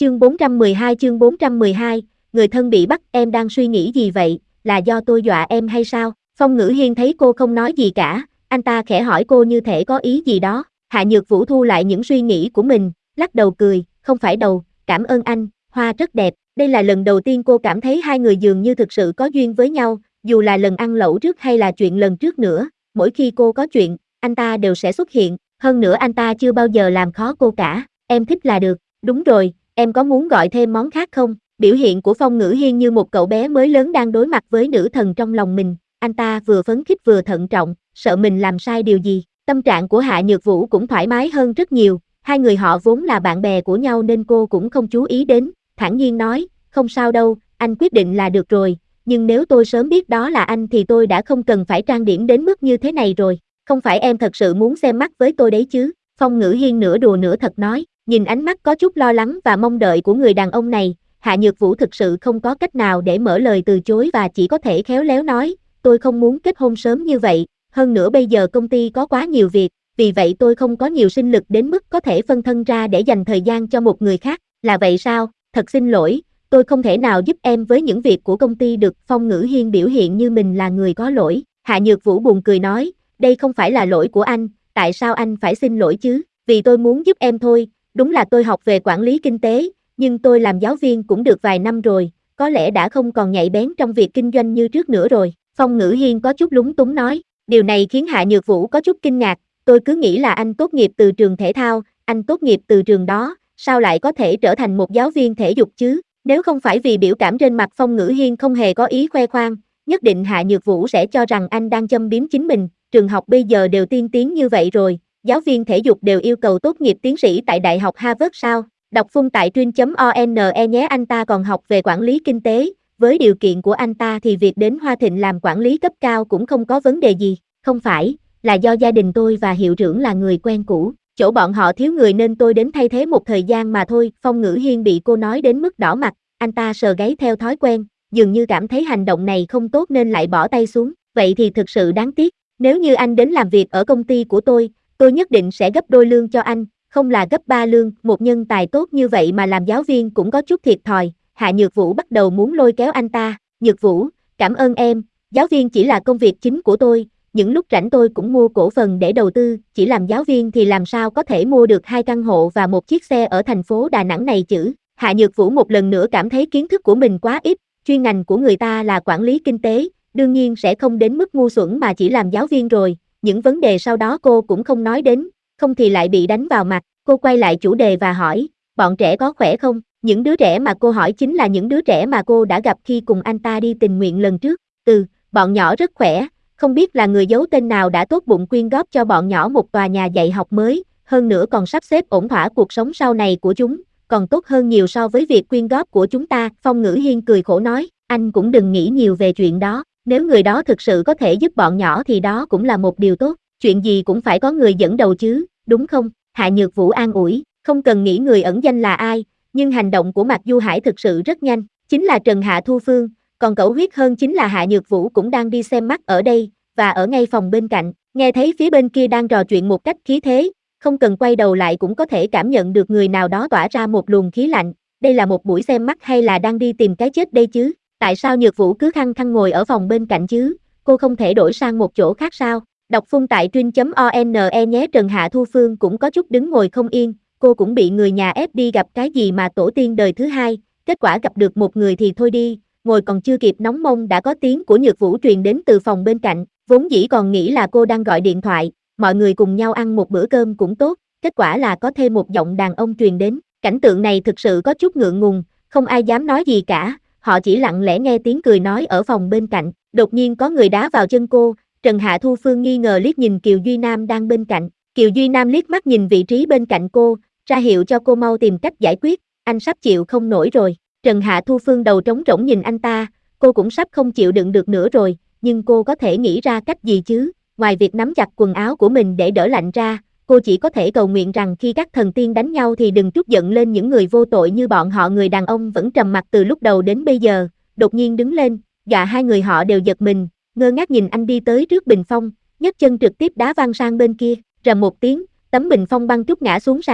chương 412, người thân bị bắt, em đang suy nghĩ gì vậy, là do tôi dọa em hay sao? Phong Ngữ Hiên thấy cô không nói gì cả, anh ta khẽ hỏi cô như thể có ý gì đó. Hạ Nhược Vũ thu lại những suy nghĩ của mình, lắc đầu cười, không phải đâu, cảm ơn anh, hoa rất đẹp. Đây là lần đầu tiên cô cảm thấy hai người dường như thực sự có duyên với nhau, dù là lần ăn lẩu trước hay là chuyện lần trước nữa, mỗi khi cô có chuyện, anh ta đều sẽ xuất hiện, hơn nữa anh ta chưa bao giờ làm khó cô cả, em thích là được. Đúng rồi, em có muốn gọi thêm món khác không? Biểu hiện của Phong Ngữ Hiên như một cậu bé mới lớn đang đối mặt với nữ thần trong lòng mình, anh ta vừa phấn khích vừa thận trọng, sợ mình làm sai điều gì. Tâm trạng của Hạ Nhược Vũ cũng thoải mái hơn rất nhiều, hai người họ vốn là bạn bè của nhau nên cô cũng không chú ý đến, thản nhiên nói, không sao đâu, anh quyết định là được rồi, nhưng nếu tôi sớm biết đó là anh thì tôi đã không cần phải trang điểm đến mức như thế này rồi, không phải em thật sự muốn xem mắt với tôi đấy chứ? Phong Ngữ Hiên nửa đùa nửa thật nói, nhìn ánh mắt có chút lo lắng và mong đợi của người đàn ông này, Hạ Nhược Vũ thực sự không có cách nào để mở lời từ chối và chỉ có thể khéo léo nói, tôi không muốn kết hôn sớm như vậy, hơn nữa bây giờ công ty có quá nhiều việc, vì vậy tôi không có nhiều sinh lực đến mức có thể phân thân ra để dành thời gian cho một người khác, là vậy sao? Thật xin lỗi, tôi không thể nào giúp em với những việc của công ty được. Phong Ngữ Hiên biểu hiện như mình là người có lỗi, Hạ Nhược Vũ buồn cười nói, đây không phải là lỗi của anh, tại sao anh phải xin lỗi chứ, vì tôi muốn giúp em thôi, đúng là tôi học về quản lý kinh tế, nhưng tôi làm giáo viên cũng được vài năm rồi, có lẽ đã không còn nhạy bén trong việc kinh doanh như trước nữa rồi. Phong Ngữ Hiên có chút lúng túng nói, điều này khiến Hạ Nhược Vũ có chút kinh ngạc, tôi cứ nghĩ là anh tốt nghiệp từ trường thể thao, anh tốt nghiệp từ trường đó, sao lại có thể trở thành một giáo viên thể dục chứ? Nếu không phải vì biểu cảm trên mặt Phong Ngữ Hiên không hề có ý khoe khoang, nhất định Hạ Nhược Vũ sẽ cho rằng anh đang châm biếm chính mình, trường học bây giờ đều tiên tiến như vậy rồi, giáo viên thể dục đều yêu cầu tốt nghiệp tiến sĩ tại Đại học Harvard sao? Đọc phun tại truyện.one nhé. Anh ta còn học về quản lý kinh tế, với điều kiện của anh ta thì việc đến Hoa Thịnh làm quản lý cấp cao cũng không có vấn đề gì, không phải, là do gia đình tôi và hiệu trưởng là người quen cũ, chỗ bọn họ thiếu người nên tôi đến thay thế một thời gian mà thôi. Phong Ngữ Hiên bị cô nói đến mức đỏ mặt, anh ta sờ gáy theo thói quen, dường như cảm thấy hành động này không tốt nên lại bỏ tay xuống, vậy thì thực sự đáng tiếc, nếu như anh đến làm việc ở công ty của tôi nhất định sẽ gấp đôi lương cho anh, không là gấp 3 lương, một nhân tài tốt như vậy mà làm giáo viên cũng có chút thiệt thòi. Hạ Nhược Vũ bắt đầu muốn lôi kéo anh ta, Nhược Vũ, cảm ơn em, giáo viên chỉ là công việc chính của tôi, những lúc rảnh tôi cũng mua cổ phần để đầu tư, chỉ làm giáo viên thì làm sao có thể mua được 2 căn hộ và một chiếc xe ở thành phố Đà Nẵng này chứ. Hạ Nhược Vũ một lần nữa cảm thấy kiến thức của mình quá ít, chuyên ngành của người ta là quản lý kinh tế, đương nhiên sẽ không đến mức ngu xuẩn mà chỉ làm giáo viên rồi, những vấn đề sau đó cô cũng không nói đến, không thì lại bị đánh vào mặt. Cô quay lại chủ đề và hỏi, bọn trẻ có khỏe không? Những đứa trẻ mà cô hỏi chính là những đứa trẻ mà cô đã gặp khi cùng anh ta đi tình nguyện lần trước. Bọn nhỏ rất khỏe, không biết là người giấu tên nào đã tốt bụng quyên góp cho bọn nhỏ một tòa nhà dạy học mới, hơn nữa còn sắp xếp ổn thỏa cuộc sống sau này của chúng, còn tốt hơn nhiều so với việc quyên góp của chúng ta. Phong Ngữ Hiên cười khổ nói, anh cũng đừng nghĩ nhiều về chuyện đó, nếu người đó thực sự có thể giúp bọn nhỏ thì đó cũng là một điều tốt, chuyện gì cũng phải có người dẫn đầu chứ, đúng không? Hạ Nhược Vũ an ủi, không cần nghĩ người ẩn danh là ai, nhưng hành động của Mạc Du Hải thực sự rất nhanh, chính là Trần Hạ Thu Phương, còn cẩu huyết hơn chính là Hạ Nhược Vũ cũng đang đi xem mắt ở đây, và ở ngay phòng bên cạnh, nghe thấy phía bên kia đang trò chuyện một cách khí thế, không cần quay đầu lại cũng có thể cảm nhận được người nào đó tỏa ra một luồng khí lạnh, đây là một buổi xem mắt hay là đang đi tìm cái chết đây chứ, tại sao Nhược Vũ cứ khăng khăng ngồi ở phòng bên cạnh chứ, cô không thể đổi sang một chỗ khác sao? Đọc phun tại truyện.one nhé. Trần Hạ Thu Phương cũng có chút đứng ngồi không yên, cô cũng bị người nhà ép đi gặp cái gì mà tổ tiên đời thứ hai, kết quả gặp được một người thì thôi đi, ngồi còn chưa kịp nóng mông đã có tiếng của Nhược Vũ truyền đến từ phòng bên cạnh, vốn dĩ còn nghĩ là cô đang gọi điện thoại, mọi người cùng nhau ăn một bữa cơm cũng tốt, kết quả là có thêm một giọng đàn ông truyền đến, cảnh tượng này thực sự có chút ngượng ngùng, không ai dám nói gì cả, họ chỉ lặng lẽ nghe tiếng cười nói ở phòng bên cạnh, đột nhiên có người đá vào chân cô. Trần Hạ Thu Phương nghi ngờ liếc nhìn Kiều Duy Nam đang bên cạnh, Kiều Duy Nam liếc mắt nhìn vị trí bên cạnh cô, ra hiệu cho cô mau tìm cách giải quyết, anh sắp chịu không nổi rồi. Trần Hạ Thu Phương đầu trống rỗng nhìn anh ta, cô cũng sắp không chịu đựng được nữa rồi, nhưng cô có thể nghĩ ra cách gì chứ, ngoài việc nắm chặt quần áo của mình để đỡ lạnh ra, cô chỉ có thể cầu nguyện rằng khi các thần tiên đánh nhau thì đừng trút giận lên những người vô tội như bọn họ. Người đàn ông vẫn trầm mặc từ lúc đầu đến bây giờ, đột nhiên đứng lên, dọa hai người họ đều giật mình, ngơ ngác nhìn anh đi tới trước bình phong, nhấc chân trực tiếp đá văng sang bên kia, rầm một tiếng, tấm bình phong băng trút ngã xuống sàn,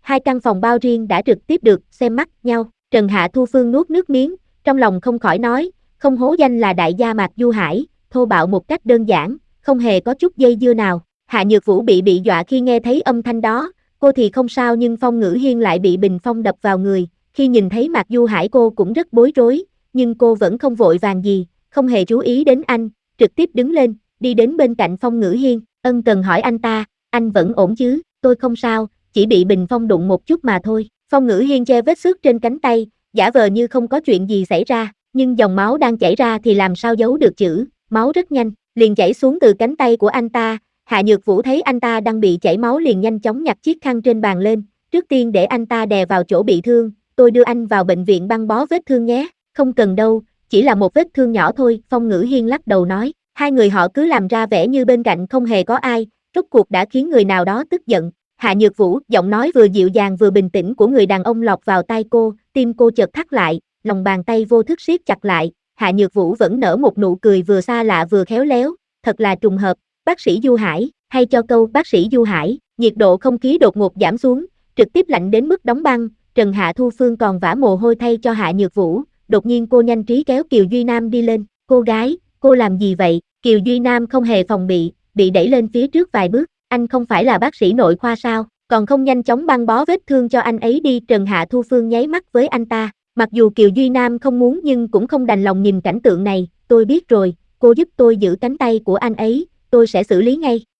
Hai căn phòng bao riêng đã trực tiếp được xem mắt nhau. Trần Hạ Thu Phương nuốt nước miếng, trong lòng không khỏi nói, không hố danh là đại gia Mạc Du Hải, thô bạo một cách đơn giản, không hề có chút dây dưa nào. Hạ Nhược Vũ bị dọa khi nghe thấy âm thanh đó, cô thì không sao nhưng Phong Ngữ Hiên lại bị bình phong đập vào người, khi nhìn thấy Mạc Du Hải cô cũng rất bối rối, nhưng cô vẫn không vội vàng gì, không hề chú ý đến anh, trực tiếp đứng lên, đi đến bên cạnh Phong Ngữ Hiên, ân cần hỏi anh ta, anh vẫn ổn chứ, tôi không sao, chỉ bị bình phong đụng một chút mà thôi. Phong Ngữ Hiên che vết xước trên cánh tay, giả vờ như không có chuyện gì xảy ra, nhưng dòng máu đang chảy ra thì làm sao giấu được chữ, máu rất nhanh, liền chảy xuống từ cánh tay của anh ta. Hạ Nhược Vũ thấy anh ta đang bị chảy máu liền nhanh chóng nhặt chiếc khăn trên bàn lên, trước tiên để anh ta đè vào chỗ bị thương, tôi đưa anh vào bệnh viện băng bó vết thương nhé, không cần đâu, chỉ là một vết thương nhỏ thôi, Phong Ngữ Hiên lắc đầu nói, hai người họ cứ làm ra vẻ như bên cạnh không hề có ai, rốt cuộc đã khiến người nào đó tức giận. Hạ Nhược Vũ, giọng nói vừa dịu dàng vừa bình tĩnh của người đàn ông lọt vào tai cô, tim cô chợt thắt lại, lòng bàn tay vô thức siết chặt lại, Hạ Nhược Vũ vẫn nở một nụ cười vừa xa lạ vừa khéo léo, thật là trùng hợp, bác sĩ Du Hải, hay cho câu bác sĩ Du Hải, nhiệt độ không khí đột ngột giảm xuống, trực tiếp lạnh đến mức đóng băng, Trần Hạ Thu Phương còn vã mồ hôi thay cho Hạ Nhược Vũ, đột nhiên cô nhanh trí kéo Kiều Duy Nam đi lên, cô gái, cô làm gì vậy, Kiều Duy Nam không hề phòng bị đẩy lên phía trước vài bước, anh không phải là bác sĩ nội khoa sao, còn không nhanh chóng băng bó vết thương cho anh ấy đi, Trần Hạ Thu Phương nháy mắt với anh ta, mặc dù Kiều Duy Nam không muốn nhưng cũng không đành lòng nhìn cảnh tượng này, tôi biết rồi, cô giúp tôi giữ cánh tay của anh ấy, tôi sẽ xử lý ngay.